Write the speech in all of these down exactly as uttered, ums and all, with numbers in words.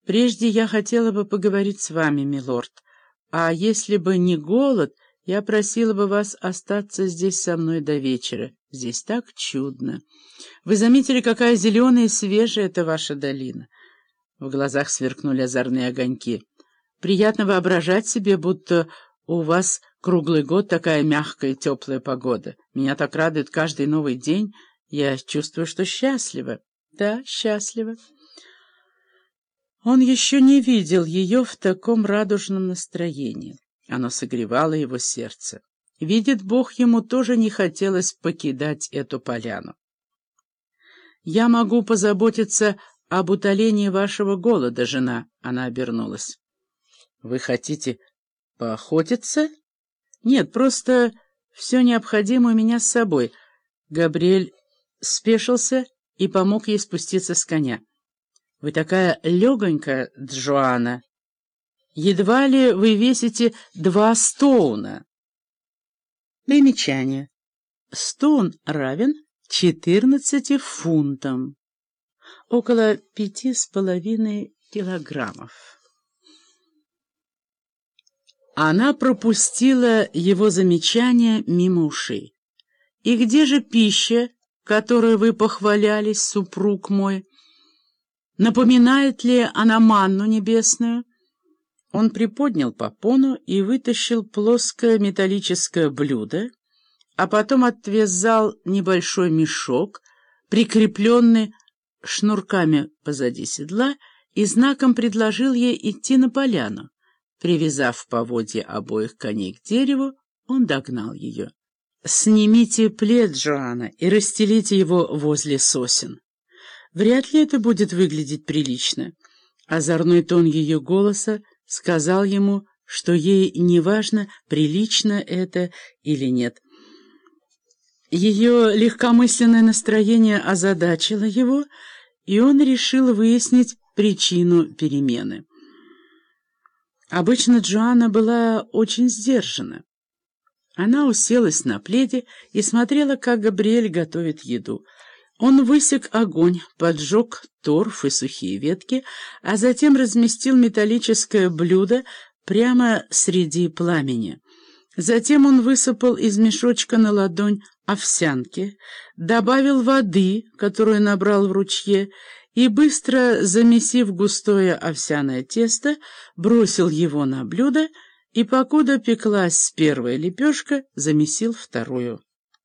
Прежде я хотела бы поговорить с вами, милорд, а если бы не голод, я просила бы вас остаться здесь со мной до вечера. Здесь так чудно. Вы заметили, какая зеленая и свежая эта ваша долина?» В глазах сверкнули озорные огоньки. «Приятно воображать себе, будто у вас круглый год такая мягкая и теплая погода. Меня так радует каждый новый день. Я чувствую, что счастлива. Да, счастлива». Он еще не видел ее в таком радужном настроении. Оно согревало его сердце. Видит Бог, ему тоже не хотелось покидать эту поляну. «Я могу позаботиться об утолении вашего голода, жена», — она обернулась. «Вы хотите поохотиться?» «Нет, просто все необходимое у меня с собой». Габриэль спешился и помог ей спуститься с коня. «Вы такая легонькая, Джоанна. Едва ли вы весите два стоуна». Примечание. Стоун равен четырнадцати фунтам. Около пяти с половиной килограммов. Она пропустила его замечание мимо ушей. «И где же пища, которой вы похвалялись, супруг мой? Напоминает ли она манну небесную?» Он приподнял попону и вытащил плоское металлическое блюдо, а потом отвязал небольшой мешок, прикрепленный шнурками позади седла, и знаком предложил ей идти на поляну. Привязав поводья обоих коней к дереву, он догнал ее. «Снимите плед, Джоанна, и расстелите его возле сосен. Вряд ли это будет выглядеть прилично». Озорной тон ее голоса сказал ему, что ей не важно, прилично это или нет. Ее легкомысленное настроение озадачило его, и он решил выяснить причину перемены. Обычно Джоанна была очень сдержана. Она уселась на пледе и смотрела, как Габриэль готовит еду. Он высек огонь, поджег торф и сухие ветки, а затем разместил металлическое блюдо прямо среди пламени. Затем он высыпал из мешочка на ладонь овсянки, добавил воды, которую набрал в ручье, и, быстро замесив густое овсяное тесто, бросил его на блюдо и, покуда пеклась первая лепешка, замесил вторую.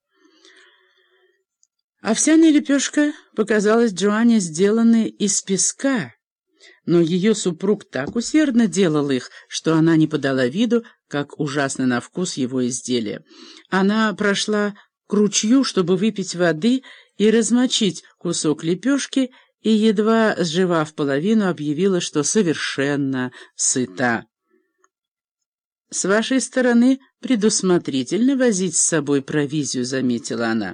Овсяная лепешка показалась Джоанне сделанной из песка, но ее супруг так усердно делал их, что она не подала виду, как ужасно на вкус его изделия. Она прошла к ручью, чтобы выпить воды и размочить кусок лепешки, и, едва сживав половину, объявила, что совершенно сыта. «С вашей стороны предусмотрительно возить с собой провизию», — заметила она.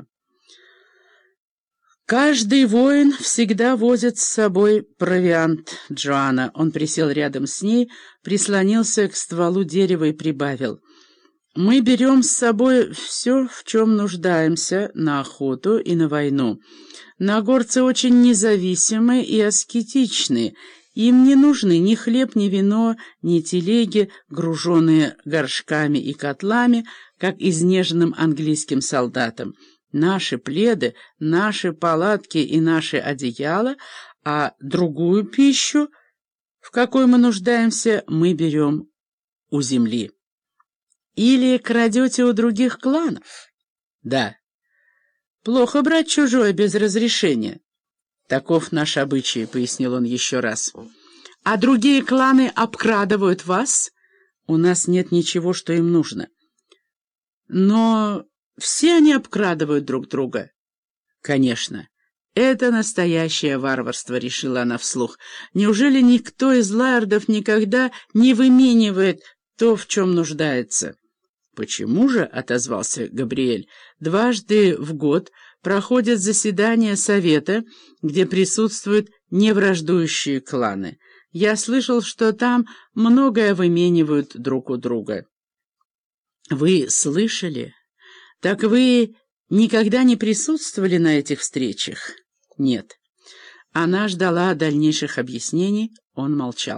«Каждый воин всегда возит с собой провиант, Джоанна». Он присел рядом с ней, прислонился к стволу дерева и прибавил. «Мы берем с собой все, в чем нуждаемся, на охоту и на войну. Нагорцы очень независимы и аскетичны. Им не нужны ни хлеб, ни вино, ни телеги, груженные горшками и котлами, как изнеженным английским солдатам. Наши пледы, наши палатки и наши одеяла, а другую пищу, в какой мы нуждаемся, мы берем у земли». «Или крадете у других кланов?» «Да». «Плохо брать чужое без разрешения». «Таков наш обычай», — пояснил он еще раз. «А другие кланы обкрадывают вас?» «У нас нет ничего, что им нужно». «Но все они обкрадывают друг друга». «Конечно. Это настоящее варварство», — решила она вслух. «Неужели никто из лаэрдов никогда не выменивает то, в чем нуждается?» «Почему же?» — отозвался Габриэль. «Дважды в год проходят заседания совета, где присутствуют невраждующие кланы. Я слышал, что там многое выменивают друг у друга». «Вы слышали? Так вы никогда не присутствовали на этих встречах?» «Нет». Она ждала дальнейших объяснений. Он молчал.